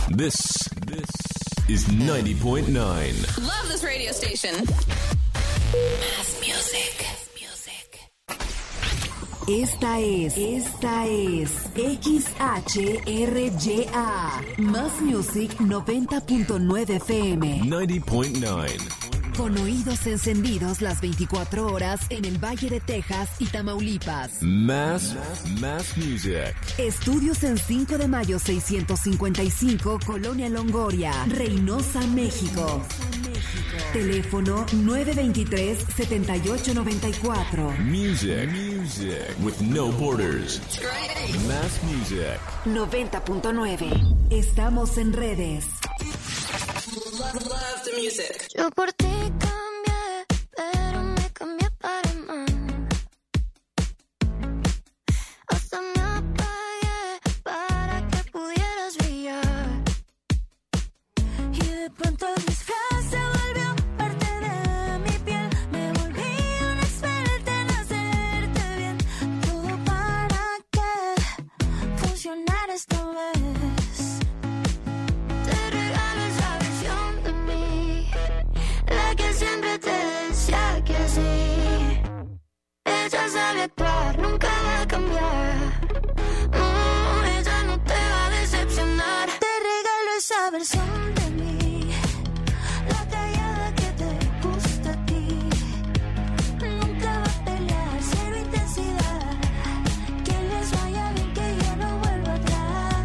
This is 90.9. Love this radio station. Más music. Esta es XHRYA. Más Music 90.9 FM. 90.9. Con oídos encendidos las 24 horas en el Valle de Texas y Tamaulipas. Más Music. Estudios en 5 de mayo 655, Colonia Longoria, Reynosa, México. Teléfono 923-7894. Music with no borders. Más Music 90.9. Estamos en redes. Love the music. Yo por ti cambié, pero me cambié para mal. Hasta me apagué para que pudieras brillar. Y de pronto el disfraz se volvió parte de mi piel. Me volví una experta en hacerte bien. Todo para que funcionara esta vez. Ella sabe actuar, nunca va a cambiar. Ella no te va a decepcionar. Te regalo esa versión de mí, la callada que te gusta a ti. Nunca va a pelear, cero intensidad. Que les vaya bien, que yo no vuelva atrás.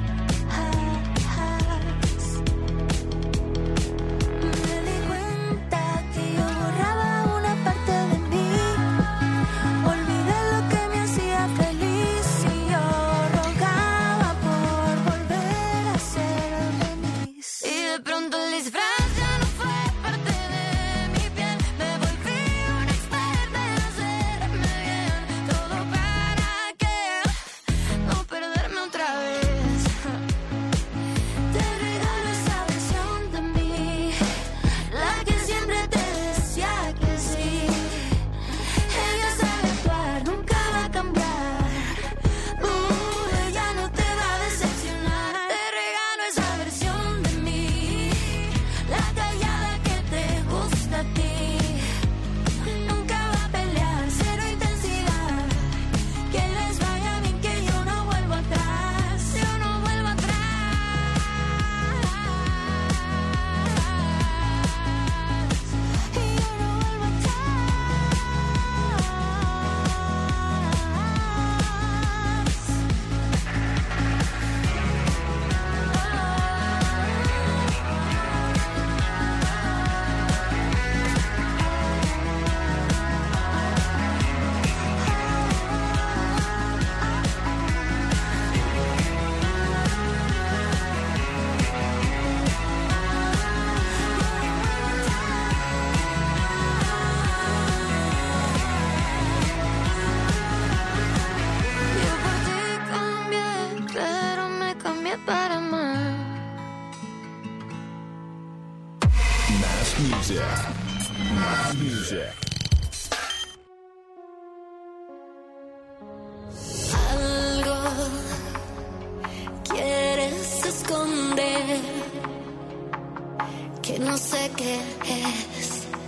Me di cuenta que yo borraba una parte de mí. Olvidé lo que me hacía feliz y yo rogaba por volver a ser feliz. Y de pronto el disfraz ya no fue parte de mi piel. Me volví una experta en hacerme bien. Todo para que no perderme otra vez. Te regalo esa versión de mí, la que siempre te decía que sí. Ella sabe actuar, nunca va a cambiar. Ella no te va a decepcionar. Te regalo esa versión de mí, la callada que te gusta a ti. Nunca va a pelear, cero intensidad. Que les vaya bien, que yo no vuelvo atrás. Yo no vuelvo atrás. Y yo no vuelvo Yo por ti cambié, pero me cambié para mal. Más Music. Algo quieres esconder, que no sé qué es,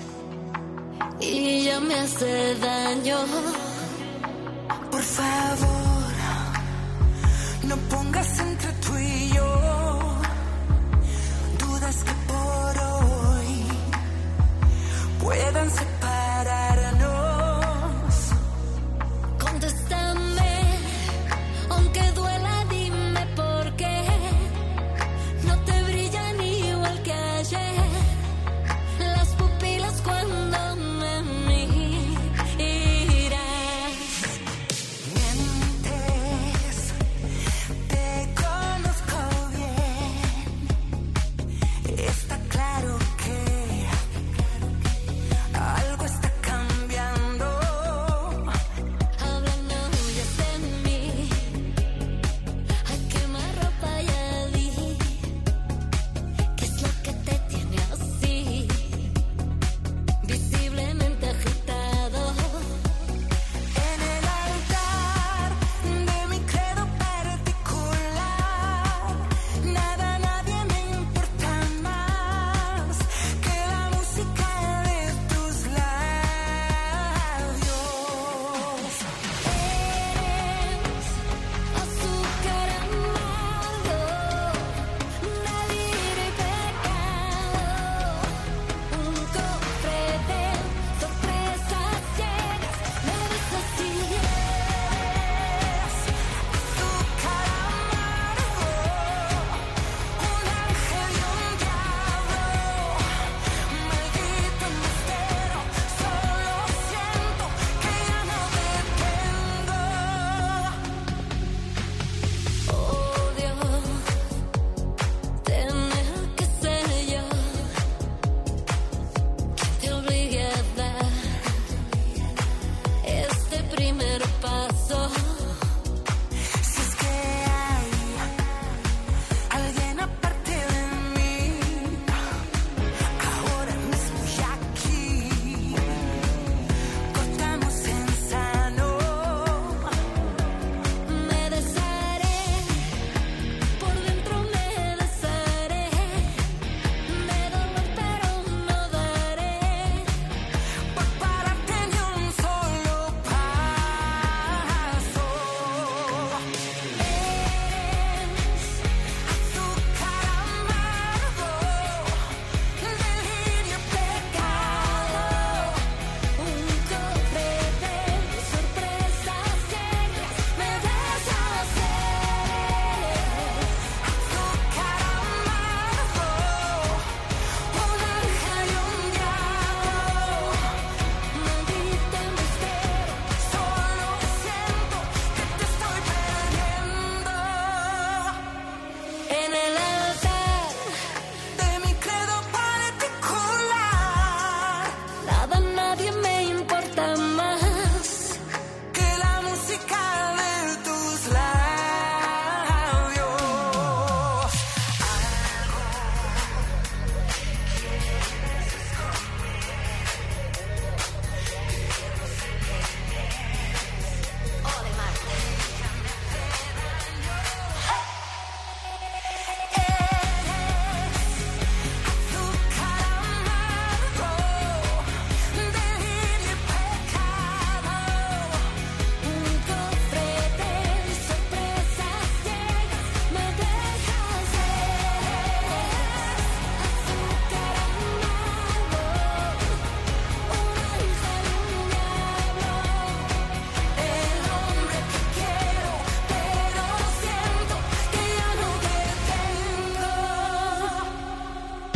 y ya me hace daño. Por favor, no pongas entre tú y yo dudas que por hoy puedan separarnos. Contéstame, aunque duela, dime por qué no te brillan igual que ayer las pupilas cuando me miras.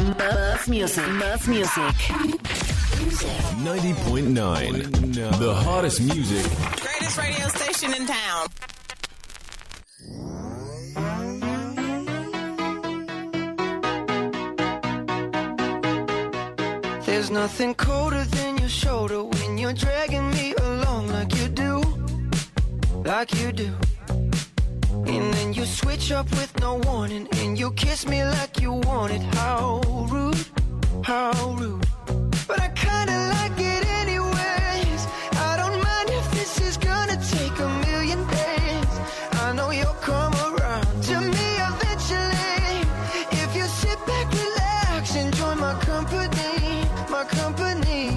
Más music, más music. 90.9. The hottest music. Greatest radio station in town. There's nothing colder than your shoulder when you're dragging me along like you do. Like you do. And then you switch up with no warning, and you kiss me like you want it. How rude, how rude. But I kinda like it anyways. I don't mind if this is gonna take a million days. I know you'll come around to me eventually. If you sit back, relax, enjoy my company, my company.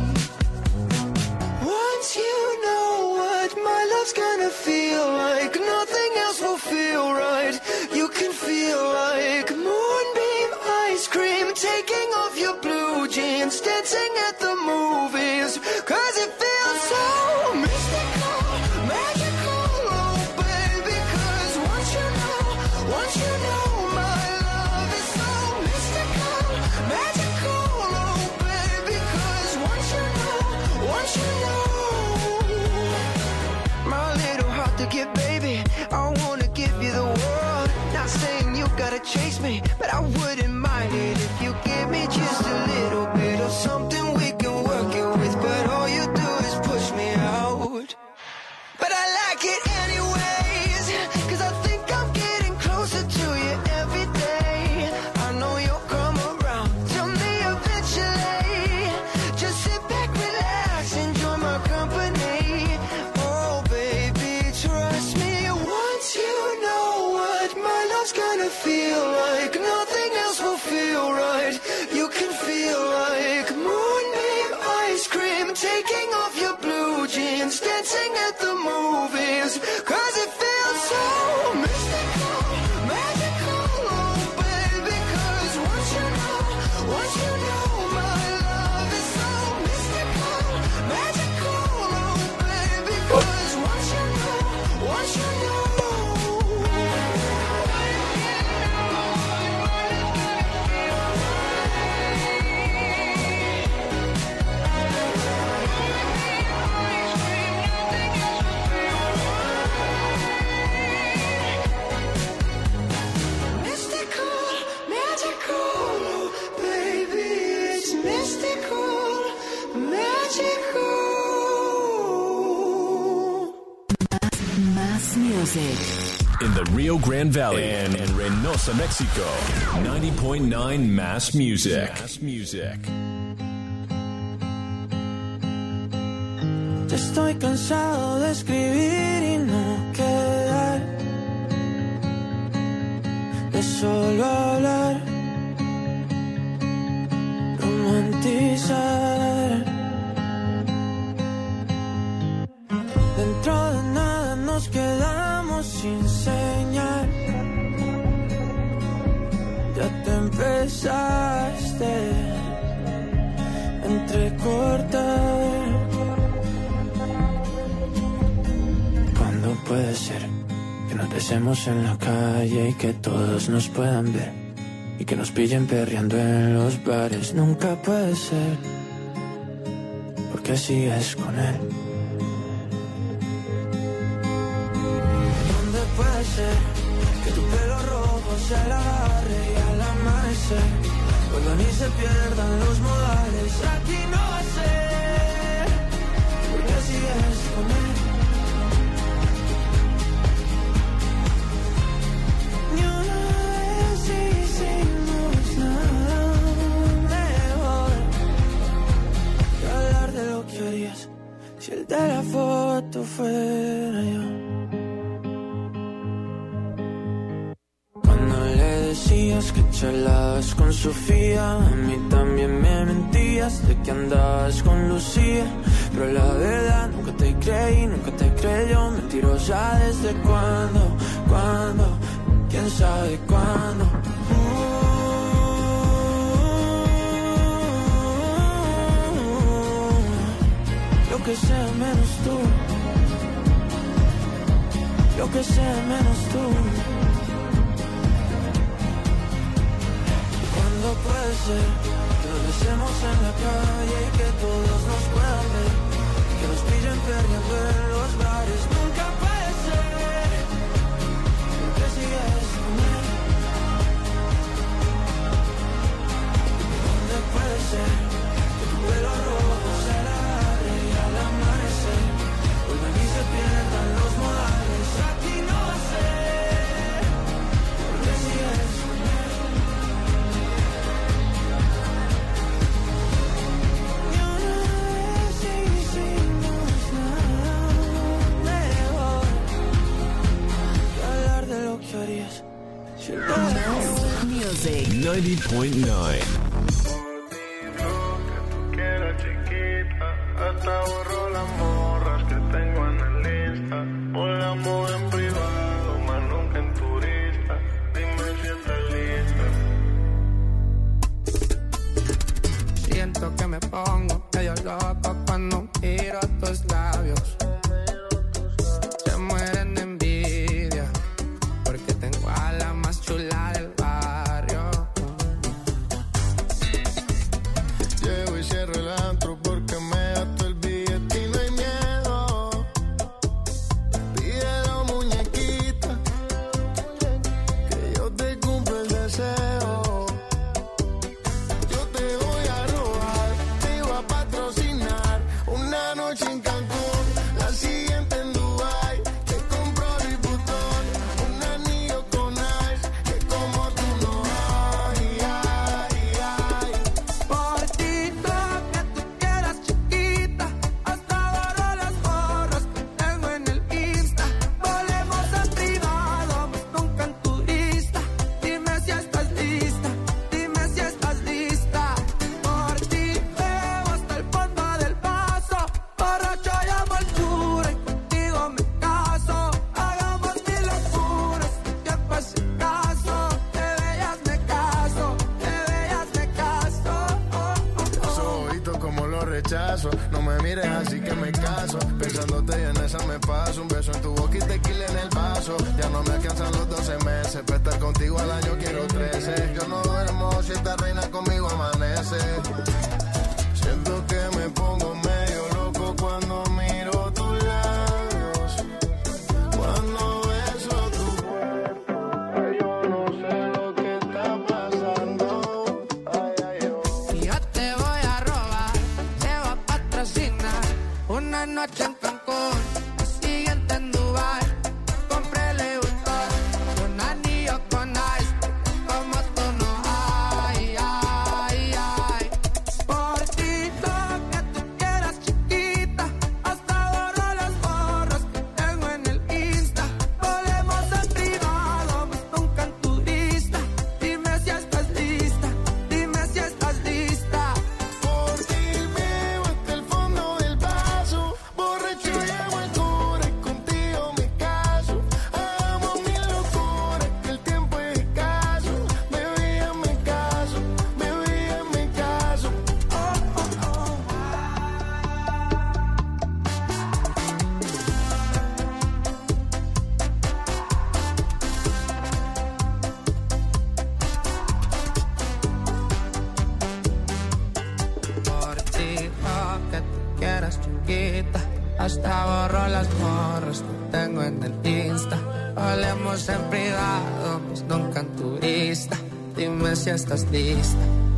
Once you know what my love's gonna feel like, nothing else will feel right. You can feel like moonbeam ice cream, taking off your blue jeans, dancing at the movies, 'cause it feels so mystical, magical, oh baby, 'cause once you know my love is so mystical, magical, oh baby, 'cause once you know my little heart to give, baby, I wanna give you the world. Not saying you gotta chase me, but I wouldn't mind it if you give me just a little bit of something we can work it with. But all you do is push me out. But I like it anyways, 'cause I think I'm getting closer to you every day. I know you'll come around to me eventually. Just sit back, relax, enjoy my company. Oh baby, trust me, once you know what my love's gonna feel like, nothing else will feel right. You can feel like moonbeam ice cream, taking off your blue jeans, dancing at the movies, 'cause it feels so mystical, magical, oh baby, 'cause once you know my love is so mystical, magical, oh baby, 'cause once you know. Mystical, magical, oh baby, it's mystical, magical. Más music. In the Rio Grande Valley and Reynosa, Mexico. 90.9 Mass Music. Mass Music. Ya estoy cansado de escribir y no quedar, de solo hablar, romantizar. Dentro de nada nos quedamos sin señal. Ya te empezaste a entrecortar. ¿Cuándo puede ser que nos besemos en la calle y que todos nos puedan ver? Y que nos pillen perreando en los bares. Nunca puede ser, porque así es con él. ¿Dónde puede ser que tu pelo rojo se la agarre y al amanecer vuelvan y se pierdan los modales? Aquí no va a ser, porque así es con él. Ni una vez hicimos nada mejor que hablar de lo que harías si el de la foto fuera yo. Cuando le decías que charlabas con Sofía, a mí también me mentías de que andabas con Lucía. Pero la verdad nunca te creí, nunca te creyó. Mentirosa desde cuándo, quién sabe cuándo. Lo que sea menos tú, lo que sea menos tú. ¿Cuándo puede puede ser que nos besemos en la calle y que todos nos puedan ver, que nos pillen perdiendo en los bares. Nunca puede ser, porque sigues con él. ¿Dónde puede ser que tu pelo rojo se alargue y al amanecer vuelvan y se pierdan los modales? Aquí no sé, porque sigues con él. Y una vez hicimos nada mejor que hablar de lo que harías si el Music 90.9. Hasta borro las morras que tengo en el Insta. Volamos en privado, más nunca en turista. Dime si estás lista. Siento que me pongo medio loco cuando miro tus labios. Se mueren de envidia porque tengo a la más chula del barrio. Llego y cierro el antro porque me gasto el billete y no hay miedo. Pídelo, muñequita, que yo te cumplo el deseo. Yo te voy a robar, te voy a patrocinar una noche en Cancún, la siguiente en Dubai. Te compro Louis Vuitton, un anillo con ice, que como tú no hay, ay, ay. Por ti lo que tú quieras, chiquita. Hasta borro las borras que tengo en el Insta. Volemos en privado, más nunca en turista. Dime si estás lista, dime si estás lista. Por ti bebo hasta el fondo del vaso. Borracho llamo al cura y contigo me caso. Hagamos mil locuras, tiempo es escaso. De bellas me caso, de bellas me caso. Esos ojitos como los rechazo. No me mires así que me caso. Pensándote y en esa me paso. Un beso en tu boca y tequila en el vaso. Ya no me alcanzan los 12 meses. Para estar contigo al año quiero 13. Yo no duermo si esta reina conmigo amanece. Siento que me pongo medio loco cuando miro tus labios. Cuando beso tu cuerpo, yo no sé lo que está pasando. Ay, ay, oh. Y yo te voy a robar, te voy a patrocinar una noche en Cancún, la siguiente en Dubai. Compré Louis Vuitton, un anillo con ice, como tú no hay, ay, ay. Por ti lo que tú quieras, chiquita. Hasta borro las borras que tengo en el Insta. Volemos en privado, más nunca en turista. Dime si estás lista, dime si estás lista. Por ti bebo hasta el fondo del vaso. Borracho llamo al cura y contigo me caso. Hagamos mil locuras que el tiempo es escaso. Bebé, hazme caso, bebé, hazme caso. Por ti lo que tú quieras, chiquita. Hasta borro las morras que tengo en el Insta. Hablemos en privado, más nunca en turista. Dime si estás lista.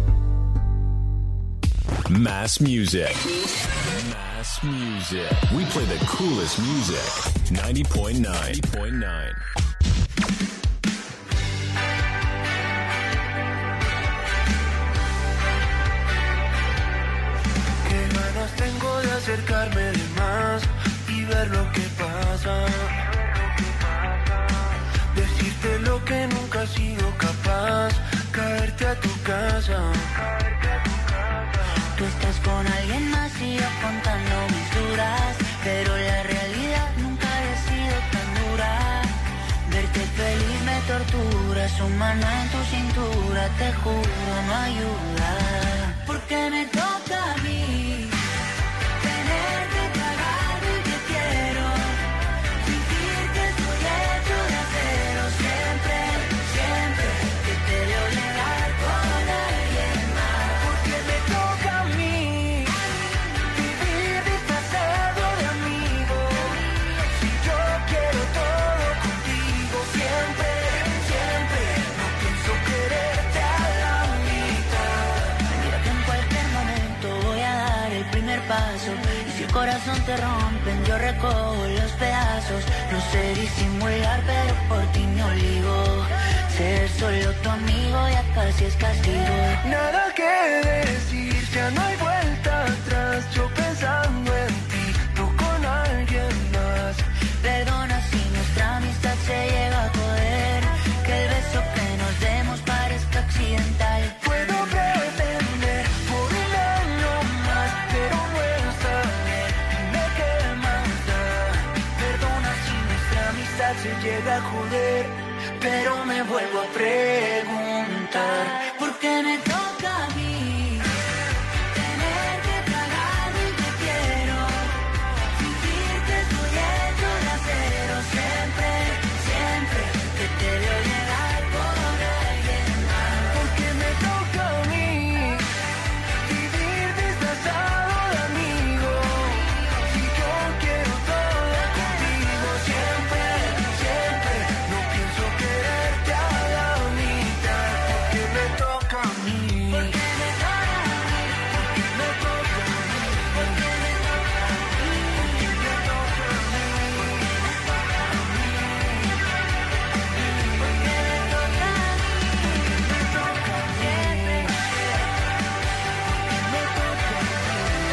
Mass music. Mass music. We play the coolest music. 90.9. 90.9. Qué ganas tengo de acercarme de más y ver lo que pasa. Decirte lo que nunca he sido capaz, caerte a tu casa. Tú estás con alguien más y yo contando mis dudas, pero la realidad nunca había sido tan dura. Verte feliz me tortura, su mano en tu cintura, te juro no ayuda. Porque me toca a mí tenerte cagado y te quiero, sentir que estoy hecho de acero. Siempre, siempre que te veo llegar con alguien corazón te rompen, yo recojo los pedazos. No sé disimular, pero por ti me obligo. Ser solo tu amigo ya casi es castigo. Nada que decir, ya no hay vuelta atrás. Yo pensando en ti, tú con alguien más. Perdona si nuestra amistad se llega a joder. Que el beso que nos demos parezca accidental. Puedo pretender por un año más, pero no está bien. Dime qué más da. Perdona si nuestra amistad se llega a joder. Pero me vuelvo a preguntar, ¿por qué me toca a mí tener que tragarme y te quiero? Fingirte soy hecho de acero. Siempre, siempre que te veo llegar por alguien más. ¿Por qué me toca a mí vivir disfrazado de amigo? Si yo quiero todo contigo, siempre, siempre. No pienso quererte a la mitad. ¿Por qué me toca a mí? ¿Por qué me toca a mí? Me toca a mí. ¿Por qué me toca a mí? Me toca a mí. ¿Por qué me toca a mí? Me toca a mí. Siempre, Me toca a mí.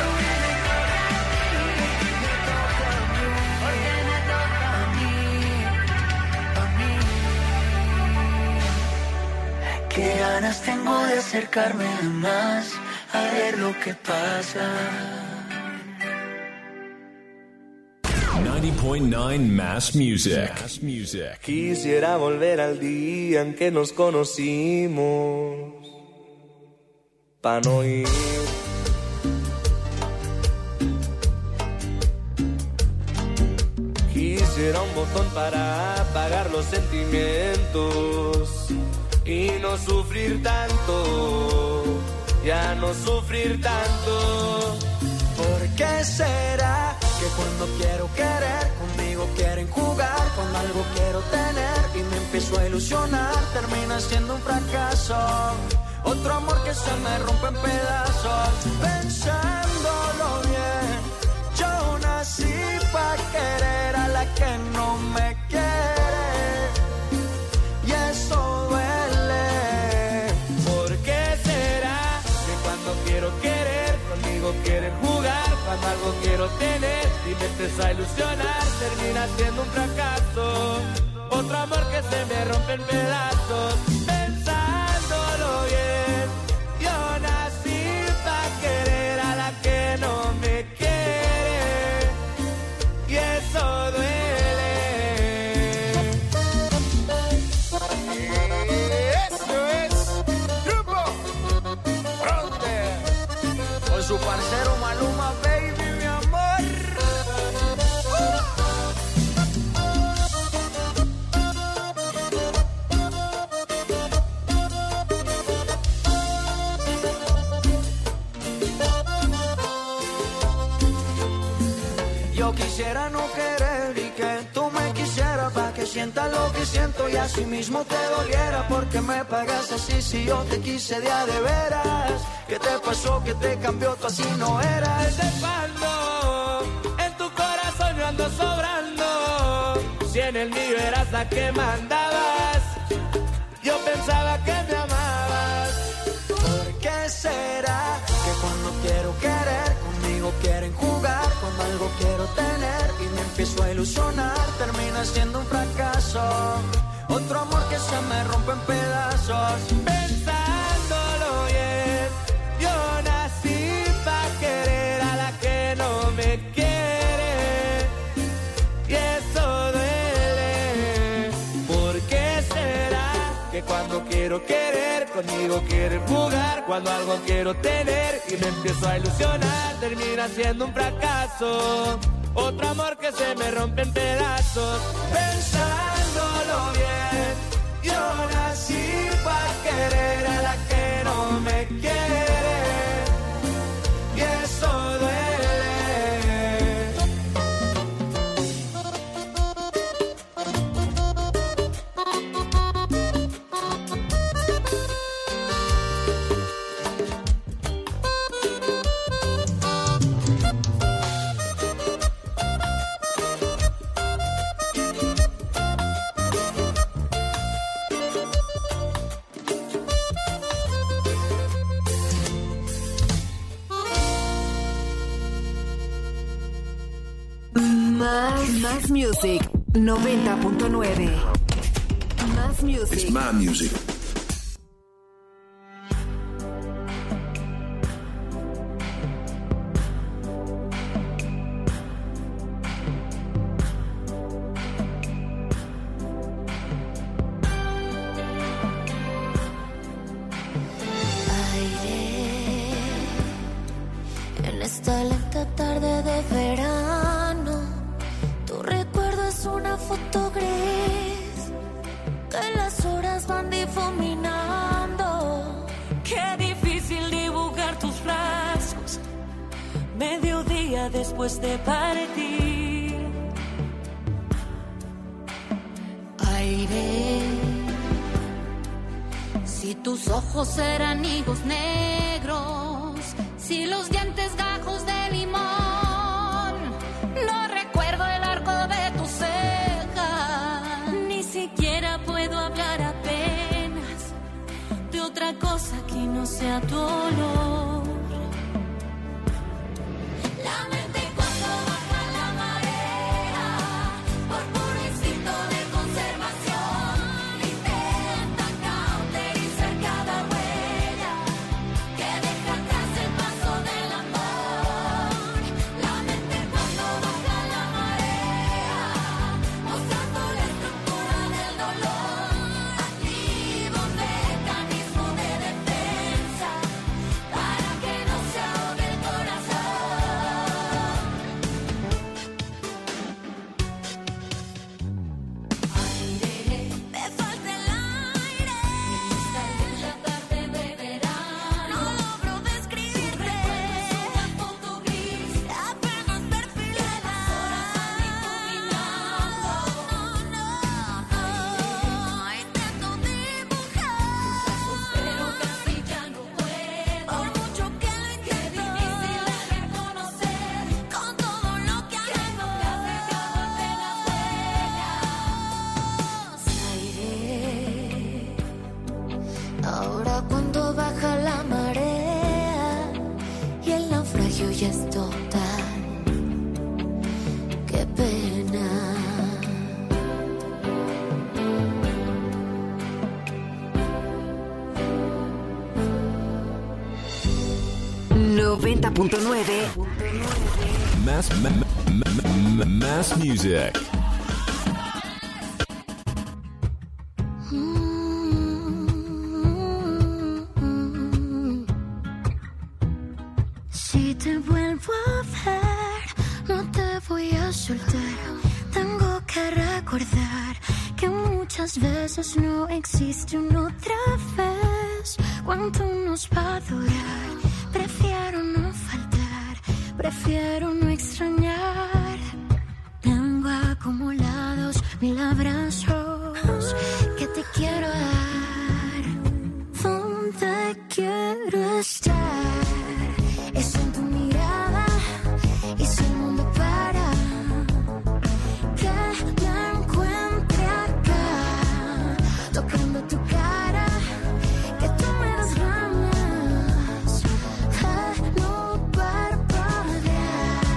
¿por qué me toca a mí? A mí. Qué ganas tengo de acercarme más a ver lo que pasa. 90.9 Mass Music. Mass Music. Quisiera volver al día en que nos conocimos, pa' no ir. Quisiera un botón para apagar los sentimientos y no sufrir tanto, ya no sufrir tanto. ¿Por qué será que cuando quiero querer, conmigo quieren jugar? Cuando algo quiero tener y me empiezo a ilusionar, termina siendo un fracaso. Otro amor que se me rompe en pedazos. Pensándolo bien, yo nací pa' querer a la que no me quiere, y eso duele. ¿Por qué será que cuando quiero querer, conmigo quieren jugar? Cuando algo quiero tener y me empiezo a ilusionar, termina siendo un fracaso. Otro amor que se me rompe en pedazos. Pensándolo bien, yo nací pa' querer a la que no me quiere, y eso duele. Eso es Grupo Fronte con su parcero Maluma, baby, mi amor. Yo quisiera no querer y que tú me quisieras, pa' que sientas lo que siento y así mismo te doliera. Porque me pagas así si yo te quise de a de veras. ¿Qué te pasó? ¿Qué te cambió? Tú así no eras. ¿Desde cuándo en tu corazón yo ando sobrando? Si en el mío eras la que mandabas, yo pensaba que me amabas. ¿Por qué será que cuando quiero querer, conmigo quieren jugar? Cuando algo quiero tener y me empiezo a ilusionar, termina siendo un fracaso. Otro amor que se me rompe en pedazos. Pensándolo bien, yo nací pa' querer a la que no me quiere, y eso duele. ¿Por qué será que cuando quiero querer, conmigo quieren jugar? Cuando algo quiero tener y me empiezo a ilusionar, termina siendo un fracaso. Otro amor que se me rompe en pedazos. Pensándolo bien, yo nací pa' querer a la que no me quiere, y eso duele. Más Music 90.9. Más Music. It's my music. Esta lenta tarde de verano, tu recuerdo es una foto gris que las horas van difuminando. Qué difícil dibujar tus rasgos mediodía después de partir. Aire, si tus ojos eran higos negros, si los dientes gajos de limón, no recuerdo el arco de tu ceja, ni siquiera puedo hablar apenas de otra cosa que no sea tu olor. La mente cuando baja la marea, por puro instinto de conservación, intenta cauterizar cada huella que deja atrás el paso del amor. La mente cuando baja la marea, mostrando la estructura del dolor, activa un mecanismo de defensa para que no se ahogue el corazón. Aire, me falta el aire. Esta es la tarde de verano, no logro describirte. Tu recuerdo es una foto gris, apenas perfilada. Intento dibujar, pero casi ya no puedo. Por mucho que lo intento, qué difícil es reconocer con todo lo que has dejado apenas huellas. Aire, ahora cuando baja la marea y el naufragio ya es total, qué pena. 90.9. Mass Music. Si te vuelvo a ver, no te voy a soltar. Tengo que recordar que muchas veces no existe una otra vez. ¿Cuánto nos va a durar? Prefiero no faltar, prefiero no extrañar. Tengo acumulados 1000 abrazos que te quiero dar. ¿Dónde quiero estar? Es en tu mirada y si el mundo para, que me encuentre acá, tocando tu cara, que tú me das ganas de no parpadear.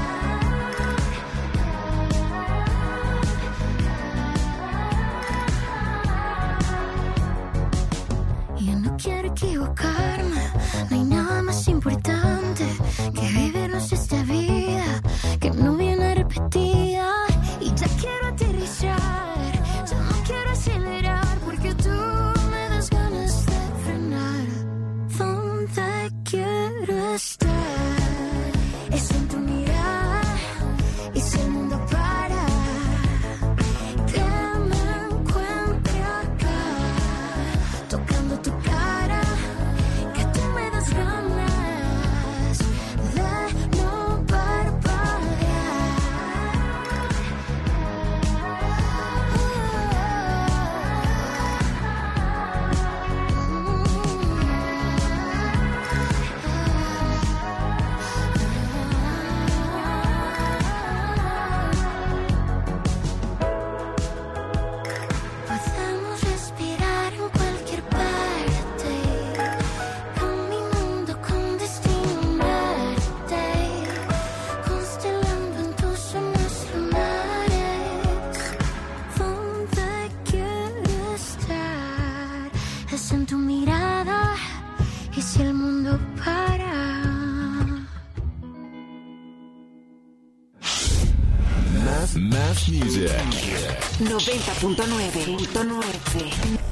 Yo no quiero equivocarme, no hay nada más importante que vivirnos esta vida que no viene repetida. Y ya quiero aterrizar, ya no quiero acelerar, porque tú me das ganas de frenar. ¿Dónde quiero estar? Es en tu mirada y si el mundo para, que me encuentre acá, tocando tu cara, que tú me das ganas de no parpadear. mirada y si el mundo para. Más music. 90.9.